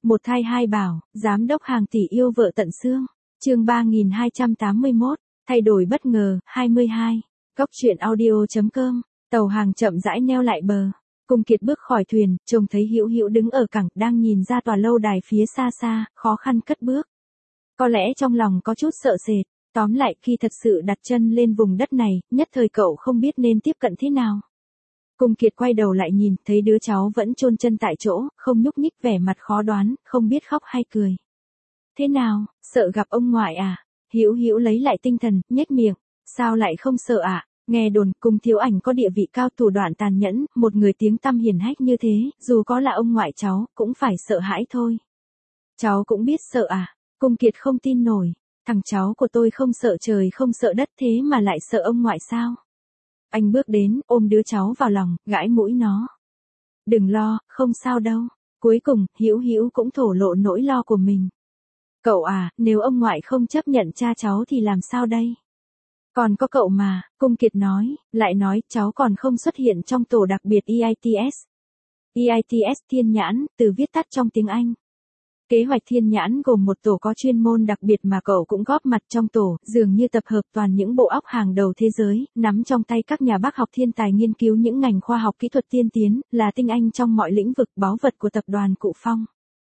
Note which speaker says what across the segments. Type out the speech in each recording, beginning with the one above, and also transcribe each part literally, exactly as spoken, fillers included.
Speaker 1: Một thai hai bảo, giám đốc hàng tỷ yêu vợ tận xương. Chương ba nghìn hai trăm tám mươi mốt, thay đổi bất ngờ, hai mươi hai. Góc truyện audio chấm com. Tàu hàng chậm rãi neo lại bờ. Cung Kiệt bước khỏi thuyền, trông thấy Hữu Hữu đứng ở cảng, đang nhìn ra tòa lâu đài phía xa xa, khó khăn cất bước. Có lẽ trong lòng có chút sợ sệt, tóm lại khi thật sự đặt chân lên vùng đất này, nhất thời cậu không biết nên tiếp cận thế nào. Cung Kiệt quay đầu lại nhìn, thấy đứa cháu vẫn chôn chân tại chỗ, không nhúc nhích, vẻ mặt khó đoán, không biết khóc hay cười. Thế nào, sợ gặp ông ngoại à? Hữu Hữu lấy lại tinh thần, nhếch miệng, sao lại không sợ ạ? À? Nghe đồn, Cung Thiếu Ảnh có địa vị cao, thủ đoạn tàn nhẫn, một người tiếng tăm hiển hách như thế, dù có là ông ngoại cháu, cũng phải sợ hãi thôi. Cháu cũng biết sợ à? Cung Kiệt không tin nổi, thằng cháu của tôi không sợ trời không sợ đất thế mà lại sợ ông ngoại sao? Anh bước đến, ôm đứa cháu vào lòng, gãi mũi nó. Đừng lo, không sao đâu. Cuối cùng, Hữu Hữu cũng thổ lộ nỗi lo của mình. Cậu à, nếu ông ngoại không chấp nhận cha cháu thì làm sao đây? Còn có cậu mà, Cung Kiệt nói, lại nói cháu còn không xuất hiện trong tổ đặc biệt E I T S. E I T S Thiên Nhãn, từ viết tắt trong tiếng Anh. Kế hoạch Thiên Nhãn gồm một tổ có chuyên môn đặc biệt mà cậu cũng góp mặt trong tổ, dường như tập hợp toàn những bộ óc hàng đầu thế giới, nắm trong tay các nhà bác học thiên tài nghiên cứu những ngành khoa học kỹ thuật tiên tiến, là tinh anh trong mọi lĩnh vực, báu vật của tập đoàn Cụ Phong.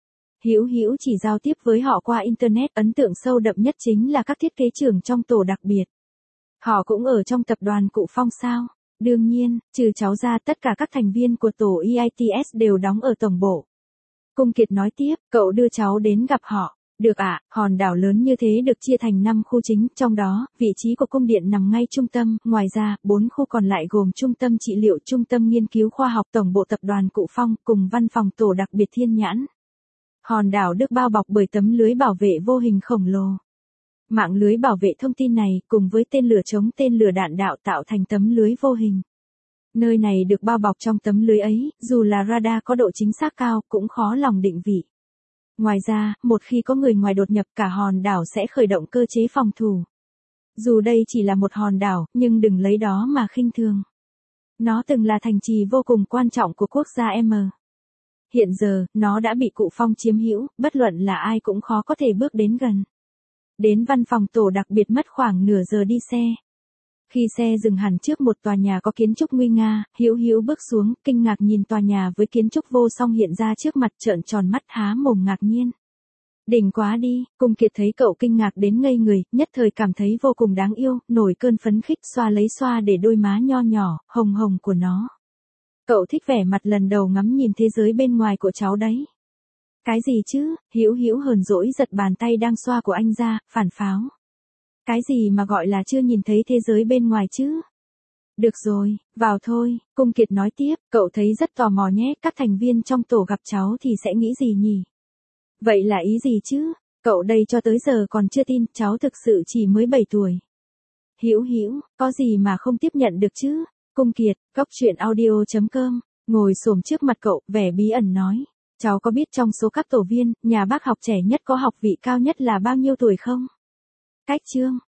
Speaker 1: Hữu Hữu chỉ giao tiếp với họ qua Internet, ấn tượng sâu đậm nhất chính là các thiết kế trưởng trong tổ đặc biệt. Họ cũng ở trong tập đoàn Cụ Phong sao? Đương nhiên, trừ cháu ra tất cả các thành viên của tổ E I T S đều đóng ở tổng bộ. Cung Kiệt nói tiếp, cậu đưa cháu đến gặp họ. Được ạ, à, hòn đảo lớn như thế được chia thành năm khu chính, trong đó, vị trí của cung điện nằm ngay trung tâm, ngoài ra, bốn khu còn lại gồm trung tâm trị liệu, trung tâm nghiên cứu khoa học, tổng bộ tập đoàn Cụ Phong, cùng văn phòng tổ đặc biệt Thiên Nhãn. Hòn đảo được bao bọc bởi tấm lưới bảo vệ vô hình khổng lồ. Mạng lưới bảo vệ thông tin này, cùng với tên lửa chống tên lửa đạn đạo tạo thành tấm lưới vô hình. Nơi này được bao bọc trong tấm lưới ấy, dù là radar có độ chính xác cao, cũng khó lòng định vị. Ngoài ra, một khi có người ngoài đột nhập, cả hòn đảo sẽ khởi động cơ chế phòng thủ. Dù đây chỉ là một hòn đảo, nhưng đừng lấy đó mà khinh thường. Nó từng là thành trì vô cùng quan trọng của quốc gia M. Hiện giờ, nó đã bị Cụ Phong chiếm hữu, bất luận là ai cũng khó có thể bước đến gần. Đến văn phòng tổ đặc biệt mất khoảng nửa giờ đi xe. Khi xe dừng hẳn trước một tòa nhà có kiến trúc nguy nga, Hữu Hữu bước xuống, kinh ngạc nhìn tòa nhà với kiến trúc vô song hiện ra trước mặt, trợn tròn mắt há mồm ngạc nhiên. Đỉnh quá đi, Cung Kiệt thấy cậu kinh ngạc đến ngây người, nhất thời cảm thấy vô cùng đáng yêu, nổi cơn phấn khích, xoa lấy xoa để đôi má nho nhỏ, hồng hồng của nó. Cậu thích vẻ mặt lần đầu ngắm nhìn thế giới bên ngoài của cháu đấy. Cái gì chứ? Hữu Hữu hờn dỗi giật bàn tay đang xoa của anh ra, phản pháo. Cái gì mà gọi là chưa nhìn thấy thế giới bên ngoài chứ? Được rồi, vào thôi, Cung Kiệt nói tiếp, cậu thấy rất tò mò nhé, các thành viên trong tổ gặp cháu thì sẽ nghĩ gì nhỉ? Vậy là ý gì chứ? Cậu đây cho tới giờ còn chưa tin, cháu thực sự chỉ mới bảy tuổi. Hữu Hữu, có gì mà không tiếp nhận được chứ? Cung Kiệt, góc truyện audio chấm com, ngồi xổm trước mặt cậu, vẻ bí ẩn nói. Cháu có biết trong số các tổ viên, nhà bác học trẻ nhất có học vị cao nhất là bao nhiêu tuổi không? Cách chương,